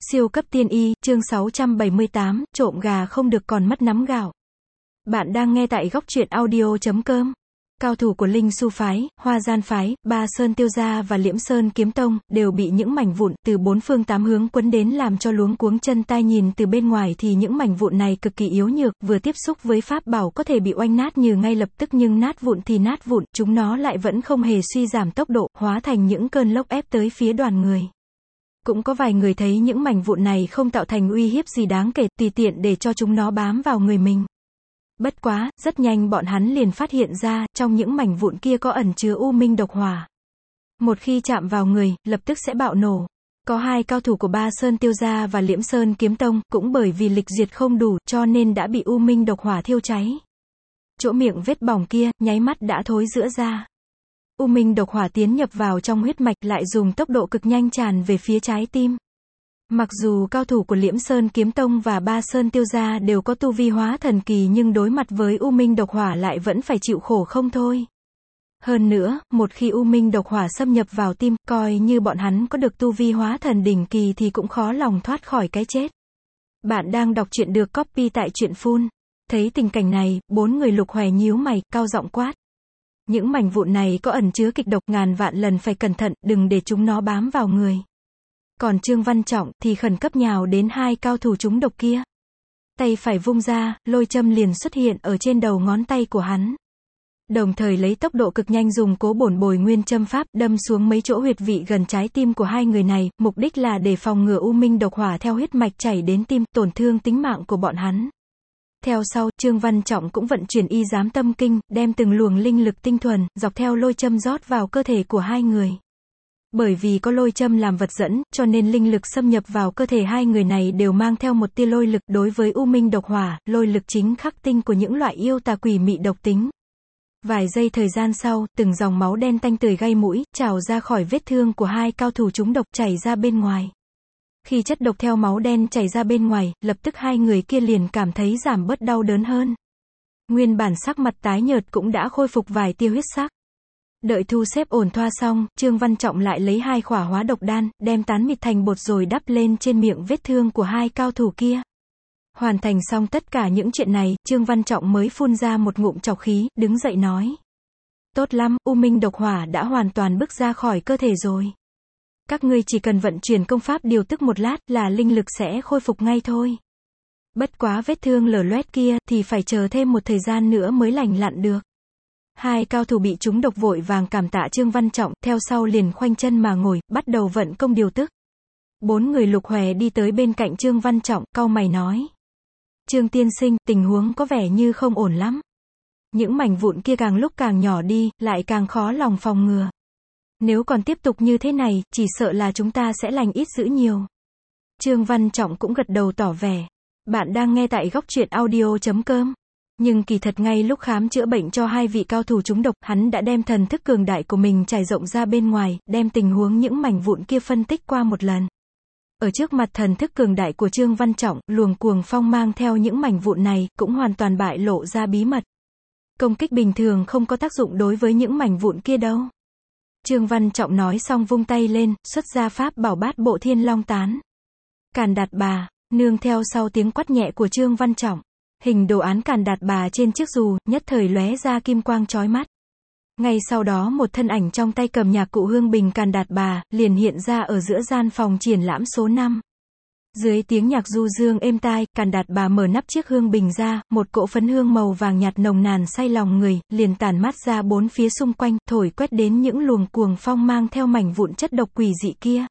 Siêu cấp tiên y, chương 678, trộm gà không được còn mất nắm gạo. Bạn đang nghe tại góc truyện audio.com. Cao thủ của Linh Su phái, Hoa Gian phái, Ba Sơn Tiêu gia và Liễm Sơn Kiếm Tông đều bị những mảnh vụn từ bốn phương tám hướng quấn đến làm cho luống cuống chân tai. Nhìn từ bên ngoài thì những mảnh vụn này cực kỳ yếu nhược, vừa tiếp xúc với pháp bảo có thể bị oanh nát như ngay lập tức, nhưng nát vụn thì nát vụn, chúng nó lại vẫn không hề suy giảm tốc độ, hóa thành những cơn lốc ép tới phía đoàn người. Cũng có vài người thấy những mảnh vụn này không tạo thành uy hiếp gì đáng kể, tùy tiện để cho chúng nó bám vào người mình. Bất quá, rất nhanh bọn hắn liền phát hiện ra, trong những mảnh vụn kia có ẩn chứa u minh độc hỏa. Một khi chạm vào người, lập tức sẽ bạo nổ. Có hai cao thủ của Ba Sơn Tiêu gia và Liễm Sơn Kiếm Tông, cũng bởi vì lịch duyệt không đủ, cho nên đã bị u minh độc hỏa thiêu cháy. Chỗ miệng vết bỏng kia, nháy mắt đã thối rữa ra. U minh độc hỏa tiến nhập vào trong huyết mạch, lại dùng tốc độ cực nhanh tràn về phía trái tim. Mặc dù cao thủ của Liễm Sơn Kiếm Tông và Ba Sơn Tiêu gia đều có tu vi hóa thần kỳ, nhưng đối mặt với u minh độc hỏa lại vẫn phải chịu khổ không thôi. Hơn nữa, một khi u minh độc hỏa xâm nhập vào tim, coi như bọn hắn có được tu vi hóa thần đỉnh kỳ thì cũng khó lòng thoát khỏi cái chết. Bạn đang đọc truyện được copy tại truyện Phun. Thấy tình cảnh này, bốn người Lục Hoè nhíu mày, cao giọng quát. Những mảnh vụn này có ẩn chứa kịch độc, ngàn vạn lần phải cẩn thận, đừng để chúng nó bám vào người. Còn Trương Văn Trọng thì khẩn cấp nhào đến hai cao thủ trúng độc kia. Tay phải vung ra, lôi châm liền xuất hiện ở trên đầu ngón tay của hắn. Đồng thời lấy tốc độ cực nhanh dùng Cố Bổn Bồi Nguyên châm pháp đâm xuống mấy chỗ huyệt vị gần trái tim của hai người này, mục đích là để phòng ngừa u minh độc hỏa theo huyết mạch chảy đến tim, tổn thương tính mạng của bọn hắn. Theo sau, Trương Văn Trọng cũng vận chuyển y giám tâm kinh, đem từng luồng linh lực tinh thuần, dọc theo lôi châm rót vào cơ thể của hai người. Bởi vì có lôi châm làm vật dẫn, cho nên linh lực xâm nhập vào cơ thể hai người này đều mang theo một tia lôi lực. Đối với u minh độc hỏa, lôi lực chính khắc tinh của những loại yêu tà quỷ mị độc tính. Vài giây thời gian sau, từng dòng máu đen tanh tưởi gây mũi, trào ra khỏi vết thương của hai cao thủ trúng độc, chảy ra bên ngoài. Khi chất độc theo máu đen chảy ra bên ngoài, lập tức hai người kia liền cảm thấy giảm bớt đau đớn hơn. Nguyên bản sắc mặt tái nhợt cũng đã khôi phục vài tia huyết sắc. Đợi thu xếp ổn thỏa xong, Trương Văn Trọng lại lấy hai khỏa hóa độc đan, đem tán mịt thành bột rồi đắp lên trên miệng vết thương của hai cao thủ kia. Hoàn thành xong tất cả những chuyện này, Trương Văn Trọng mới phun ra một ngụm trọc khí, đứng dậy nói. Tốt lắm, u minh độc hỏa đã hoàn toàn bức ra khỏi cơ thể rồi. Các ngươi chỉ cần vận chuyển công pháp điều tức một lát là linh lực sẽ khôi phục ngay thôi. Bất quá vết thương lở loét kia thì phải chờ thêm một thời gian nữa mới lành lặn được. Hai cao thủ bị trúng độc vội vàng cảm tạ Trương Văn Trọng, theo sau liền khoanh chân mà ngồi, bắt đầu vận công điều tức. Bốn người Lục Hoè đi tới bên cạnh Trương Văn Trọng, cau mày nói. Trương tiên sinh, tình huống có vẻ như không ổn lắm. Những mảnh vụn kia càng lúc càng nhỏ đi, lại càng khó lòng phòng ngừa. Nếu còn tiếp tục như thế này, chỉ sợ là chúng ta sẽ lành ít dữ nhiều. Trương Văn Trọng cũng gật đầu tỏ vẻ. Bạn đang nghe tại góc truyện audio.com. Nhưng kỳ thật ngay lúc khám chữa bệnh cho hai vị cao thủ trúng độc, hắn đã đem thần thức cường đại của mình trải rộng ra bên ngoài, đem tình huống những mảnh vụn kia phân tích qua một lần. Ở trước mặt thần thức cường đại của Trương Văn Trọng, luồng cuồng phong mang theo những mảnh vụn này, cũng hoàn toàn bại lộ ra bí mật. Công kích bình thường không có tác dụng đối với những mảnh vụn kia đâu. Trương Văn Trọng nói xong vung tay lên, xuất ra pháp bảo Bát Bộ Thiên Long Tán. Càn Đạt Bà, nương theo sau tiếng quát nhẹ của Trương Văn Trọng. Hình đồ án Càn Đạt Bà trên chiếc dù, nhất thời lóe ra kim quang chói mắt. Ngay sau đó một thân ảnh trong tay cầm nhạc cụ hương bình Càn Đạt Bà, liền hiện ra ở giữa gian phòng triển lãm số 5. Dưới tiếng nhạc du dương êm tai, Càn Đạt Bà mở nắp chiếc hương bình ra, một cỗ phấn hương màu vàng nhạt nồng nàn say lòng người, liền tản mát ra bốn phía xung quanh, thổi quét đến những luồng cuồng phong mang theo mảnh vụn chất độc quỷ dị kia.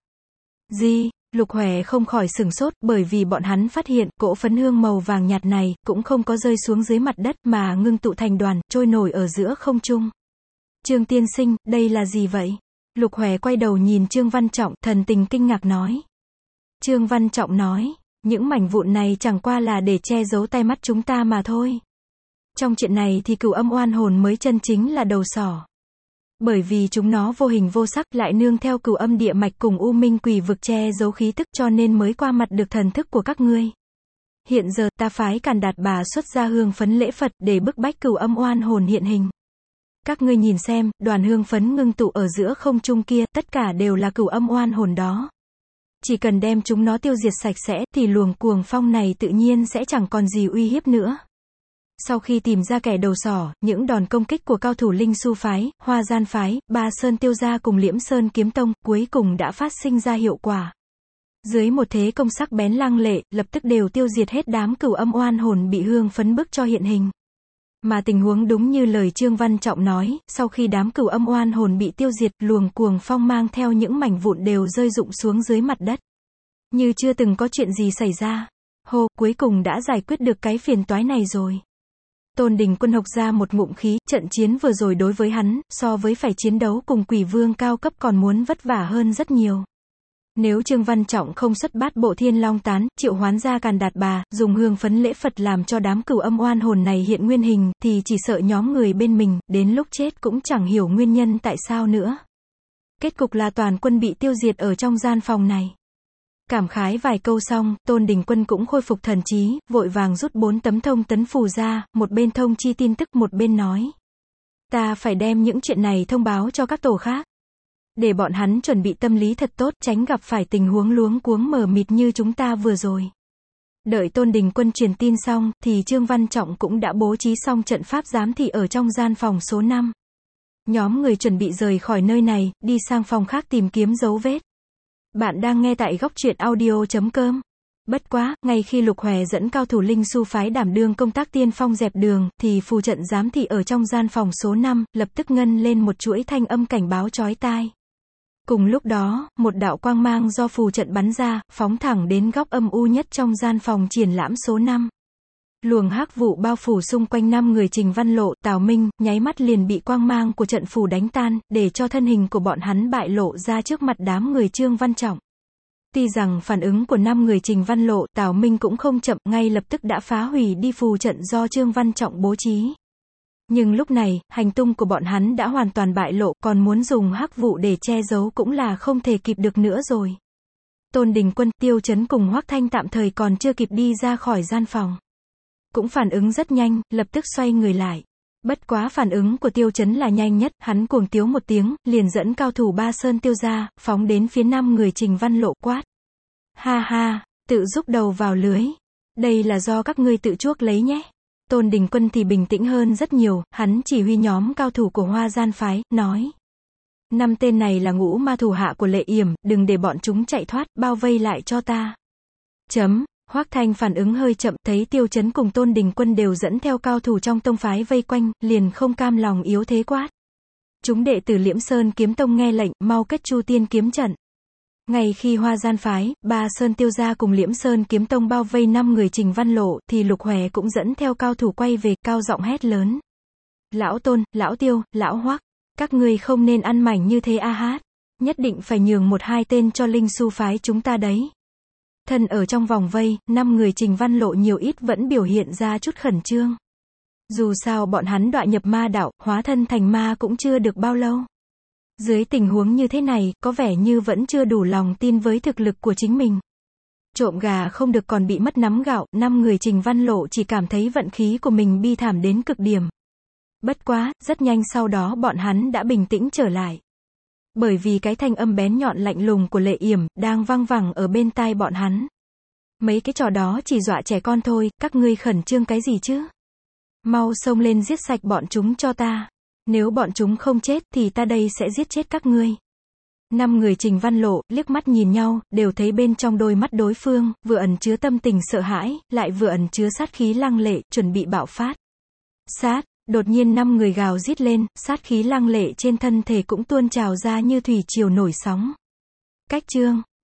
Gì? Lục Hoè không khỏi sửng sốt, bởi vì bọn hắn phát hiện, cỗ phấn hương màu vàng nhạt này, cũng không có rơi xuống dưới mặt đất, mà ngưng tụ thành đoàn, trôi nổi ở giữa không trung. Trương tiên sinh, đây là gì vậy? Lục Hoè quay đầu nhìn Trương Văn Trọng, thần tình kinh ngạc nói. Trương Văn Trọng nói, những mảnh vụn này chẳng qua là để che giấu tai mắt chúng ta mà thôi. Trong chuyện này thì Cửu Âm oan hồn mới chân chính là đầu sỏ. Bởi vì chúng nó vô hình vô sắc, lại nương theo Cửu Âm địa mạch cùng U Minh quỷ vực che giấu khí tức, cho nên mới qua mặt được thần thức của các ngươi. Hiện giờ, ta phái Càn Đạt Bà xuất ra hương phấn lễ Phật, để bức bách Cửu Âm oan hồn hiện hình. Các ngươi nhìn xem, đoàn hương phấn ngưng tụ ở giữa không trung kia, tất cả đều là Cửu Âm oan hồn đó. Chỉ cần đem chúng nó tiêu diệt sạch sẽ, thì luồng cuồng phong này tự nhiên sẽ chẳng còn gì uy hiếp nữa. Sau khi tìm ra kẻ đầu sỏ, những đòn công kích của cao thủ Linh Su phái, Hoa Gian phái, Ba Sơn Tiêu gia cùng Liễm Sơn Kiếm Tông, cuối cùng đã phát sinh ra hiệu quả. Dưới một thế công sắc bén lăng lệ, lập tức đều tiêu diệt hết đám cửu âm oan hồn bị hương phấn bức cho hiện hình. Mà tình huống đúng như lời Trương Văn Trọng nói, sau khi đám cửu âm oan hồn bị tiêu diệt, luồng cuồng phong mang theo những mảnh vụn đều rơi rụng xuống dưới mặt đất. Như chưa từng có chuyện gì xảy ra. Hô, cuối cùng đã giải quyết được cái phiền toái này rồi. Tôn Đình Quân hộc ra một ngụm khí, trận chiến vừa rồi đối với hắn, so với phải chiến đấu cùng quỷ vương cao cấp còn muốn vất vả hơn rất nhiều. Nếu Trương Văn Trọng không xuất bát bộ thiên long tán, triệu hoán ra Càn Đạt Bà, dùng hương phấn lễ Phật làm cho đám cửu âm oan hồn này hiện nguyên hình, thì chỉ sợ nhóm người bên mình, đến lúc chết cũng chẳng hiểu nguyên nhân tại sao nữa. Kết cục là toàn quân bị tiêu diệt ở trong gian phòng này. Cảm khái vài câu xong, Tôn Đình Quân cũng khôi phục thần trí, vội vàng rút 4 tấm thông tấn phù ra, một bên thông chi tin tức một bên nói. Ta phải đem những chuyện này thông báo cho các tổ khác. Để bọn hắn chuẩn bị tâm lý thật tốt, tránh gặp phải tình huống luống cuống mờ mịt như chúng ta vừa rồi. Đợi Tôn Đình Quân truyền tin xong, thì Trương Văn Trọng cũng đã bố trí xong trận pháp giám thị ở trong gian phòng số 5. Nhóm người chuẩn bị rời khỏi nơi này, đi sang phòng khác tìm kiếm dấu vết. Bạn đang nghe tại góc truyện audio.com. Bất quá, ngay khi Lục Hòe dẫn cao thủ Linh Su phái đảm đương công tác tiên phong dẹp đường, thì phù trận giám thị ở trong gian phòng số 5, lập tức ngân lên một chuỗi thanh âm cảnh báo chói tai. Cùng lúc đó, một đạo quang mang do phù trận bắn ra, phóng thẳng đến góc âm u nhất trong gian phòng triển lãm số 5. Luồng hắc vụ bao phủ xung quanh 5 người Trình Văn Lộ, Tào Minh, nháy mắt liền bị quang mang của trận phù đánh tan, để cho thân hình của bọn hắn bại lộ ra trước mặt đám người Trương Văn Trọng. Tuy rằng phản ứng của 5 người Trình Văn Lộ, Tào Minh cũng không chậm, ngay lập tức đã phá hủy đi phù trận do Trương Văn Trọng bố trí. Nhưng lúc này, hành tung của bọn hắn đã hoàn toàn bại lộ, còn muốn dùng hắc vụ để che giấu cũng là không thể kịp được nữa rồi. Tôn Đình Quân, Tiêu Chấn cùng Hoắc Thanh tạm thời còn chưa kịp đi ra khỏi gian phòng. Cũng phản ứng rất nhanh, lập tức xoay người lại. Bất quá phản ứng của Tiêu Chấn là nhanh nhất, hắn cuồng tiếu một tiếng, liền dẫn cao thủ Ba Sơn Tiêu gia, phóng đến phía 5 người Trình Văn Lộ quát. Ha ha, tự rúc đầu vào lưới. Đây là do các ngươi tự chuốc lấy nhé. Tôn Đình Quân thì bình tĩnh hơn rất nhiều, hắn chỉ huy nhóm cao thủ của Hoa Gian phái, nói. 5 tên này là ngũ ma thủ hạ của Lệ Yểm, đừng để bọn chúng chạy thoát, bao vây lại cho ta. Hoắc Thanh phản ứng hơi chậm, thấy Tiêu Chấn cùng Tôn Đình Quân đều dẫn theo cao thủ trong tông phái vây quanh, liền không cam lòng yếu thế quát. Chúng đệ tử Liễm Sơn Kiếm Tông nghe lệnh, mau kết Chu Tiên kiếm trận. Ngay khi Hoa Gian phái, Ba Sơn Tiêu gia cùng Liễm Sơn Kiếm Tông bao vây 5 người Trình Văn Lộ, thì Lục Hòe cũng dẫn theo cao thủ quay về, cao giọng hét lớn. Lão Tôn, Lão Tiêu, Lão Hoắc, các ngươi không nên ăn mảnh như thế a hát. Nhất định phải nhường 1-2 tên cho Linh Su phái chúng ta đấy. Thân ở trong vòng vây, 5 người Trình Văn Lộ nhiều ít vẫn biểu hiện ra chút khẩn trương. Dù sao bọn hắn đọa nhập ma đạo, hóa thân thành ma cũng chưa được bao lâu. Dưới tình huống như thế này, có vẻ như vẫn chưa đủ lòng tin với thực lực của chính mình. Trộm gà không được còn bị mất nắm gạo, 5 người Trình Văn Lộ chỉ cảm thấy vận khí của mình bi thảm đến cực điểm. Bất quá, rất nhanh sau đó bọn hắn đã bình tĩnh trở lại. Bởi vì cái thanh âm bén nhọn lạnh lùng của Lệ Yểm, đang vang vẳng ở bên tai bọn hắn. Mấy cái trò đó chỉ dọa trẻ con thôi, các ngươi khẩn trương cái gì chứ? Mau xông lên giết sạch bọn chúng cho ta. Nếu bọn chúng không chết, thì ta đây sẽ giết chết các ngươi. 5 người Trình Văn Lộ, liếc mắt nhìn nhau, đều thấy bên trong đôi mắt đối phương, vừa ẩn chứa tâm tình sợ hãi, lại vừa ẩn chứa sát khí lăng lệ, chuẩn bị bạo phát. Sát! Đột nhiên 5 người gào rít lên, sát khí lăng lệ trên thân thể cũng tuôn trào ra như thủy triều nổi sóng. Cách chương